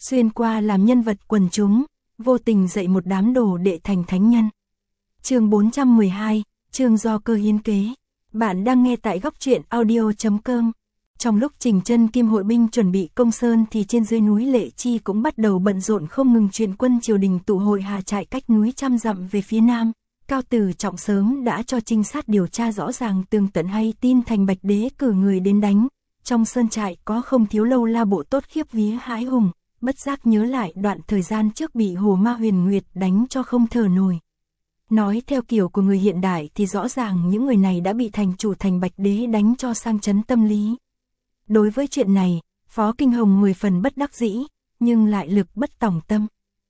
xuyên qua làm nhân vật quần chúng, vô tình dạy một đám đồ đệ thành thánh nhân. Chương 412, chương do cơ hiến kế. Bạn đang nghe tại góc truyện audio.com. Trong lúc Trình Chân Kim hội binh chuẩn bị công sơn thì trên dưới núi Lệ Chi cũng bắt đầu bận rộn không ngừng, chuyện quân triều đình tụ hội hà trại cách núi trăm dặm về phía nam. Cao Tử Trọng sớm đã cho trinh sát điều tra rõ ràng tường tận, hay tin Thành Bạch Đế cử người đến đánh. Trong sơn trại có không thiếu Lâu La bộ tốt khiếp vía hãi hùng, bất giác nhớ lại đoạn thời gian trước bị Hồ Ma Huyền Nguyệt đánh cho không thở nổi. Nói theo kiểu của người hiện đại thì rõ ràng những người này đã bị thành chủ Thành Bạch Đế đánh cho sang chấn tâm lý. Đối với chuyện này, Phó Kinh Hồng 10 phần bất đắc dĩ, nhưng lại lực bất tòng tâm.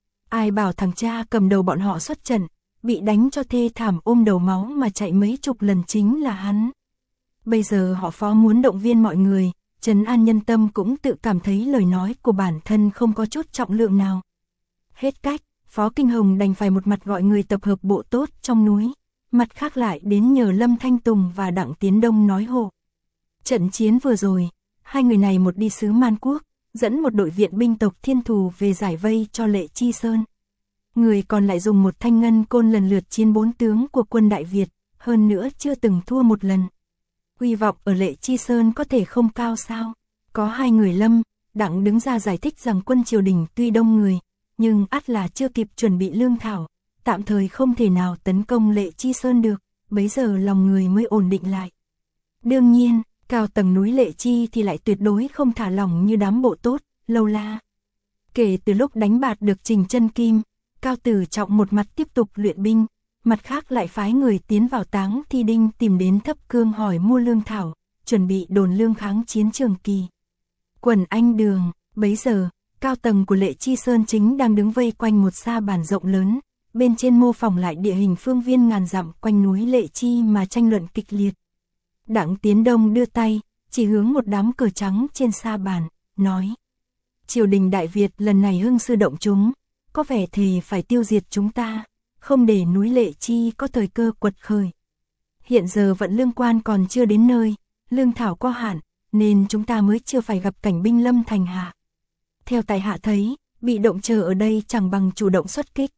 Ai bảo thằng cha cầm đầu bọn họ xuất trận, bị đánh cho thê thảm ôm đầu máu mà chạy mấy chục lần chính là hắn. Bây giờ họ Phó muốn động viên mọi người, trấn an nhân tâm, cũng tự cảm thấy lời nói của bản thân không có chút trọng lượng nào. Hết cách, Phó Kinh Hồng đành phải một mặt gọi người tập hợp bộ tốt trong núi, mặt khác lại đến nhờ Lâm Thanh Tùng và Đặng Tiến Đông nói hộ. Trận chiến vừa rồi, hai người này một đi xứ Man Quốc, dẫn một đội viện binh tộc Thiên Thù về giải vây cho Lệ Chi Sơn. Người còn lại dùng một thanh ngân côn lần lượt chiến 4 tướng của quân Đại Việt, hơn nữa chưa từng thua một lần. Hy vọng ở Lệ Chi Sơn có thể không cao sao? Có hai người Lâm, Đặng đứng ra giải thích rằng quân triều đình tuy đông người, nhưng ắt là chưa kịp chuẩn bị lương thảo, tạm thời không thể nào tấn công Lệ Chi Sơn được, bấy giờ lòng người mới ổn định lại. Đương nhiên, cao tầng núi Lệ Chi thì lại tuyệt đối không thả lỏng như đám bộ tốt, Lâu La. Kể từ lúc đánh bạt được Trình Chân Kim, Cao Tử Trọng một mặt tiếp tục luyện binh, mặt khác lại phái người tiến vào Táng Thi Đinh tìm đến Thấp Cương hỏi mua lương thảo, chuẩn bị đồn lương kháng chiến Trường Kỳ. Quần Anh Đường, bấy giờ, cao tầng của Lệ Chi Sơn chính đang đứng vây quanh một sa bàn rộng lớn, bên trên mô phỏng lại địa hình phương viên ngàn dặm quanh núi Lệ Chi mà tranh luận kịch liệt. Đặng Tiến Đông đưa tay, chỉ hướng một đám cờ trắng trên sa bàn, nói: triều đình Đại Việt lần này hưng sư động chúng, có vẻ thề phải tiêu diệt chúng ta, không để núi Lệ Chi có thời cơ quật khởi. Hiện giờ vận lương quan còn chưa đến nơi, lương thảo có hạn, nên chúng ta mới chưa phải gặp cảnh binh lâm thành hạ. Theo tại hạ thấy, bị động chờ ở đây chẳng bằng chủ động xuất kích.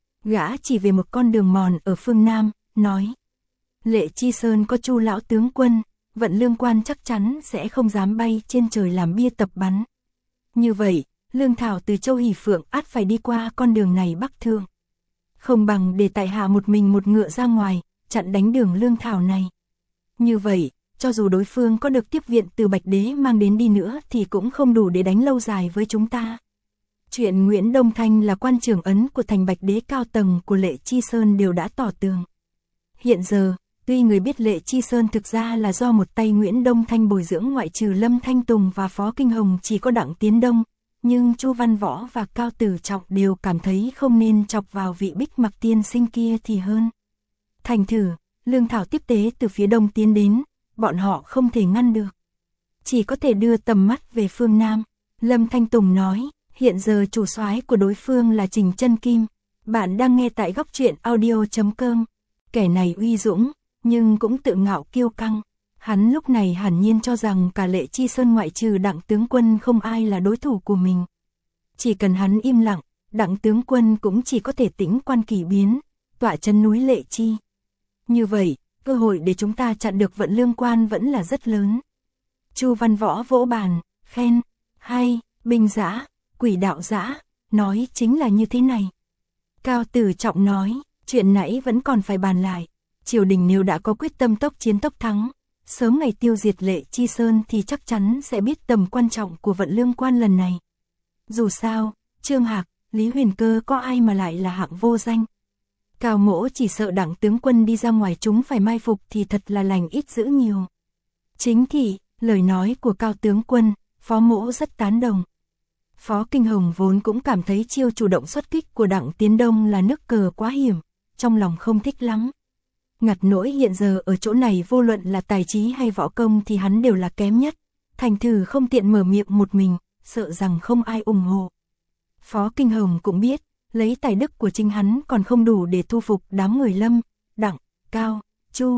Gã chỉ về một con đường mòn ở phương Nam, nói: Lệ Chi Sơn có Chu lão tướng quân, vận lương quan chắc chắn sẽ không dám bay trên trời làm bia tập bắn. Như vậy, lương thảo từ Châu Hỷ Phượng ắt phải đi qua con đường này bắc thượng. Không bằng để tại hạ một mình một ngựa ra ngoài, chặn đánh đường lương thảo này. Như vậy, cho dù đối phương có được tiếp viện từ Bạch Đế mang đến đi nữa thì cũng không đủ để đánh lâu dài với chúng ta. Chuyện Nguyễn Đông Thanh là quan trưởng ấn của Thành Bạch Đế, cao tầng của Lệ Chi Sơn đều đã tỏ tường. Hiện giờ, tuy người biết Lệ Chi Sơn thực ra là do một tay Nguyễn Đông Thanh bồi dưỡng, ngoại trừ Lâm Thanh Tùng và Phó Kinh Hồng chỉ có Đặng Tiến Đông, nhưng Chu Văn Võ và Cao Tử Trọng đều cảm thấy không nên chọc vào vị Bích Mặc tiên sinh kia thì hơn. Thành thử, lương thảo tiếp tế từ phía đông tiến đến, bọn họ không thể ngăn được, chỉ có thể đưa tầm mắt về phương Nam. Lâm Thanh Tùng nói: hiện giờ chủ soái của đối phương là Trình Chân Kim. Bạn đang nghe tại góc truyện audio.com. Kẻ này uy dũng, nhưng cũng tự ngạo kiêu căng. Hắn lúc này hẳn nhiên cho rằng cả Lệ Chi Sơn ngoại trừ Đặng tướng quân không ai là đối thủ của mình. Chỉ cần hắn im lặng, Đặng tướng quân cũng chỉ có thể tĩnh quan kỳ biến, tọa chân núi Lệ Chi. Như vậy, cơ hội để chúng ta chặn được vận lương quan vẫn là rất lớn. Chu Văn Võ vỗ bàn, khen: hay, binh dã, quỷ đạo dã, nói chính là như thế này. Cao Tử Trọng nói: chuyện nãy vẫn còn phải bàn lại. Triều đình nếu đã có quyết tâm tốc chiến tốc thắng, sớm ngày tiêu diệt Lệ Chi Sơn thì chắc chắn sẽ biết tầm quan trọng của vận lương quan lần này. Dù sao, Trương Hạc, Lý Huyền Cơ có ai mà lại là hạng vô danh. Cao Mỗ chỉ sợ Đặng tướng quân đi ra ngoài chúng phải mai phục thì thật là lành ít dữ nhiều. Chính thị, lời nói của Cao tướng quân, Phó Mỗ rất tán đồng. Phó Kinh Hồng vốn cũng cảm thấy chiêu chủ động xuất kích của Đặng Tiến Đông là nước cờ quá hiểm, trong lòng không thích lắm. Ngặt nỗi hiện giờ ở chỗ này vô luận là tài trí hay võ công thì hắn đều là kém nhất, thành thử không tiện mở miệng một mình, sợ rằng không ai ủng hộ. Phó Kinh Hồng cũng biết, lấy tài đức của chính hắn còn không đủ để thu phục đám người Lâm, Đặng, Cao, Chu.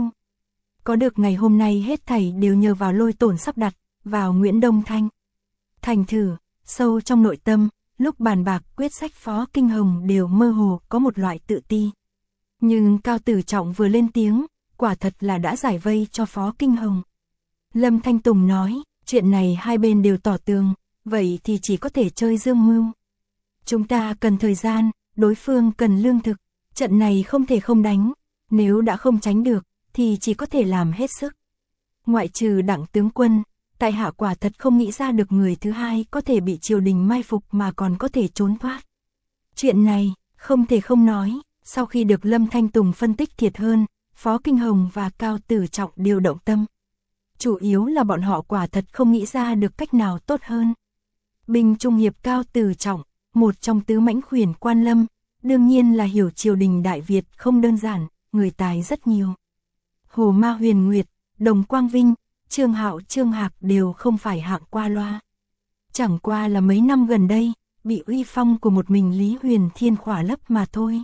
Có được ngày hôm nay hết thảy đều nhờ vào Lôi Tổn sắp đặt, vào Nguyễn Đông Thanh. Thành thử, sâu trong nội tâm, lúc bàn bạc quyết sách Phó Kinh Hồng đều mơ hồ có một loại tự ti. Nhưng Cao Tử Trọng vừa lên tiếng, quả thật là đã giải vây cho Phó Kinh Hồng. Lâm Thanh Tùng nói, chuyện này hai bên đều tỏ tường, vậy thì chỉ có thể chơi dương mưu. Chúng ta cần thời gian, đối phương cần lương thực, trận này không thể không đánh, nếu đã không tránh được, thì chỉ có thể làm hết sức. Ngoại trừ Đặng tướng quân, tại hạ quả thật không nghĩ ra được người thứ hai có thể bị triều đình mai phục mà còn có thể trốn thoát. Chuyện này, không thể không nói, sau khi được Lâm Thanh Tùng phân tích thiệt hơn, Phó Kinh Hồng và Cao Tử Trọng đều động tâm. Chủ yếu là bọn họ quả thật không nghĩ ra được cách nào tốt hơn. Binh trung hiệp Cao Tử Trọng, một trong tứ mãnh khuyển quan Lâm, đương nhiên là hiểu triều đình Đại Việt không đơn giản, người tài rất nhiều. Hồ Ma Huyền Nguyệt, Đồng Quang Vinh, Trương Hạo Trương Hạc đều không phải hạng qua loa. Chẳng qua là mấy năm gần đây, bị uy phong của một mình Lý Huyền Thiên khỏa lấp mà thôi.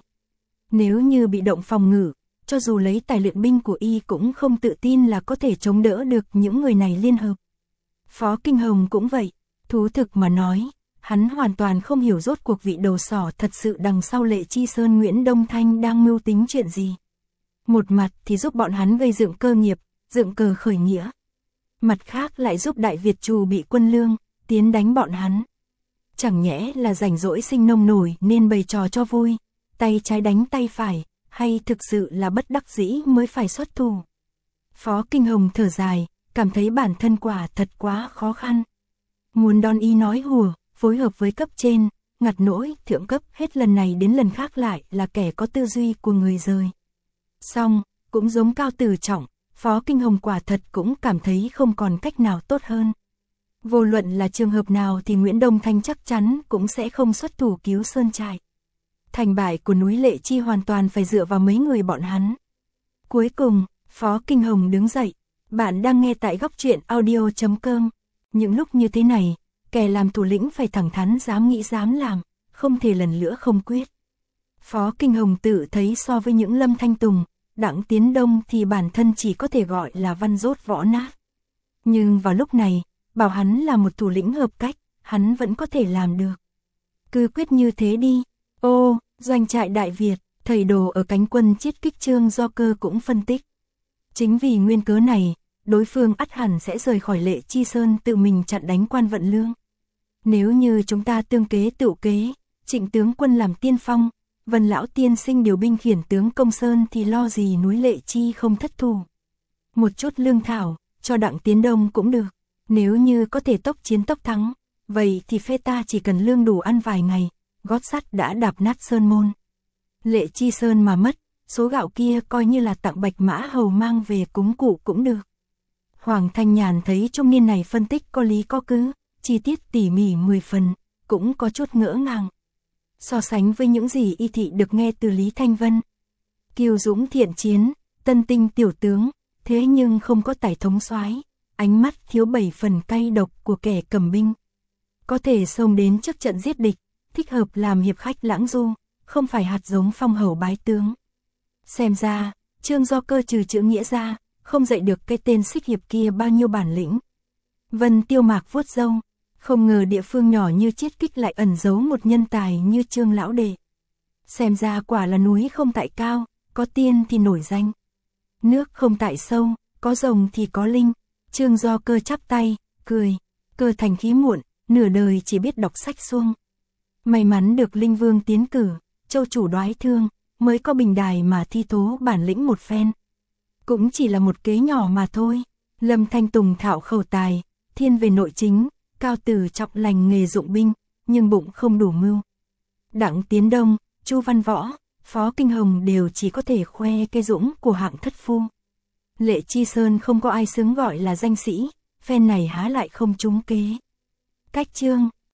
Nếu như bị động phòng ngự, cho dù lấy tài luyện binh của y cũng không tự tin là có thể chống đỡ được những người này liên hợp. Phó Kinh Hồng cũng vậy, thú thực mà nói, hắn hoàn toàn không hiểu rốt cuộc vị đầu sỏ thật sự đằng sau Lệ Chi Sơn Nguyễn Đông Thanh đang mưu tính chuyện gì. Một mặt thì giúp bọn hắn gây dựng cơ nghiệp, dựng cờ khởi nghĩa. Mặt khác lại giúp Đại Việt trù bị quân lương, tiến đánh bọn hắn. Chẳng nhẽ là rảnh rỗi sinh nông nổi nên bày trò cho vui, tay trái đánh tay phải, hay thực sự là bất đắc dĩ mới phải xuất thủ. Phó Kinh Hồng thở dài, cảm thấy bản thân quả thật quá khó khăn. Muốn đón ý nói hùa, phối hợp với cấp trên, ngặt nỗi, thượng cấp hết lần này đến lần khác lại là kẻ có tư duy của người rời. Xong, cũng giống Cao Tử Trọng, Phó Kinh Hồng quả thật cũng cảm thấy không còn cách nào tốt hơn. Vô luận là trường hợp nào thì Nguyễn Đông Thanh chắc chắn cũng sẽ không xuất thủ cứu Sơn Trại. Thành bại của núi Lệ Chi hoàn toàn phải dựa vào mấy người bọn hắn. Cuối cùng, Phó Kinh Hồng đứng dậy. Bạn đang nghe tại góc truyện audio.com. Những lúc như thế này, kẻ làm thủ lĩnh phải thẳng thắn dám nghĩ dám làm, không thể lần nữa không quyết. Phó Kinh Hồng tự thấy so với những Lâm Thanh Tùng, Đặng Tiến Đông thì bản thân chỉ có thể gọi là văn dốt võ nát. Nhưng vào lúc này, bảo hắn là một thủ lĩnh hợp cách, hắn vẫn có thể làm được. Cứ quyết như thế đi. Ô, doanh trại Đại Việt, thầy đồ ở cánh quân chiết kích Trương Do Cơ cũng phân tích. Chính vì nguyên cớ này, đối phương ắt hẳn sẽ rời khỏi Lệ Chi Sơn tự mình chặn đánh Quan Vận Lương. Nếu như chúng ta tương kế tựu kế, Trịnh tướng quân làm tiên phong, Vân lão tiên sinh điều binh khiển tướng Công Sơn thì lo gì núi Lệ Chi không thất thủ. Một chút lương thảo, cho Đặng Tiến Đông cũng được. Nếu như có thể tốc chiến tốc thắng, vậy thì phe ta chỉ cần lương đủ ăn vài ngày, gót sắt đã đạp nát sơn môn. Lệ Chi Sơn mà mất, số gạo kia coi như là tặng Bạch Mã Hầu mang về cúng cụ cũng được. Hoàng Thanh Nhàn thấy trung niên này phân tích có lý có cứ, chi tiết tỉ mỉ 10 phần, cũng có chút ngỡ ngàng. So sánh với những gì y thị được nghe từ Lý Thanh Vân. Kiêu dũng thiện chiến, tân tinh tiểu tướng, thế nhưng không có tài thống soái, ánh mắt thiếu 7 phần cay độc của kẻ cầm binh. Có thể xông đến trước trận giết địch, thích hợp làm hiệp khách lãng du, không phải hạt giống phong hầu bái tướng. Xem ra, Trương Do Cơ trừ chữ nghĩa ra, không dạy được cái tên xích hiệp kia bao nhiêu bản lĩnh. Vân Tiêu Mạc vuốt râu, không ngờ địa phương nhỏ như Chiết Kích lại ẩn giấu một nhân tài như Trương lão đệ. Xem ra quả là núi không tại cao, có tiên thì nổi danh. Nước không tại sâu, có rồng thì có linh. Trương Do Cơ chắp tay, cười, cơ thành khí muộn, nửa đời chỉ biết đọc sách suông. May mắn được Linh Vương tiến cử, châu chủ đoái thương, mới có bình đài mà thi tố bản lĩnh một phen. Cũng chỉ là một kế nhỏ mà thôi. Lâm Thanh Tùng thạo khẩu tài, thiên về nội chính, Cao Tử Trọng lành nghề dụng binh, nhưng bụng không đủ mưu. Đặng Tiến Đông, Chu Văn Võ, Phó Kinh Hồng đều chỉ có thể khoe cái dũng của hạng thất phu. Lệ Chi Sơn không có ai xứng gọi là danh sĩ, phen này há lại không trúng kế. Cách chương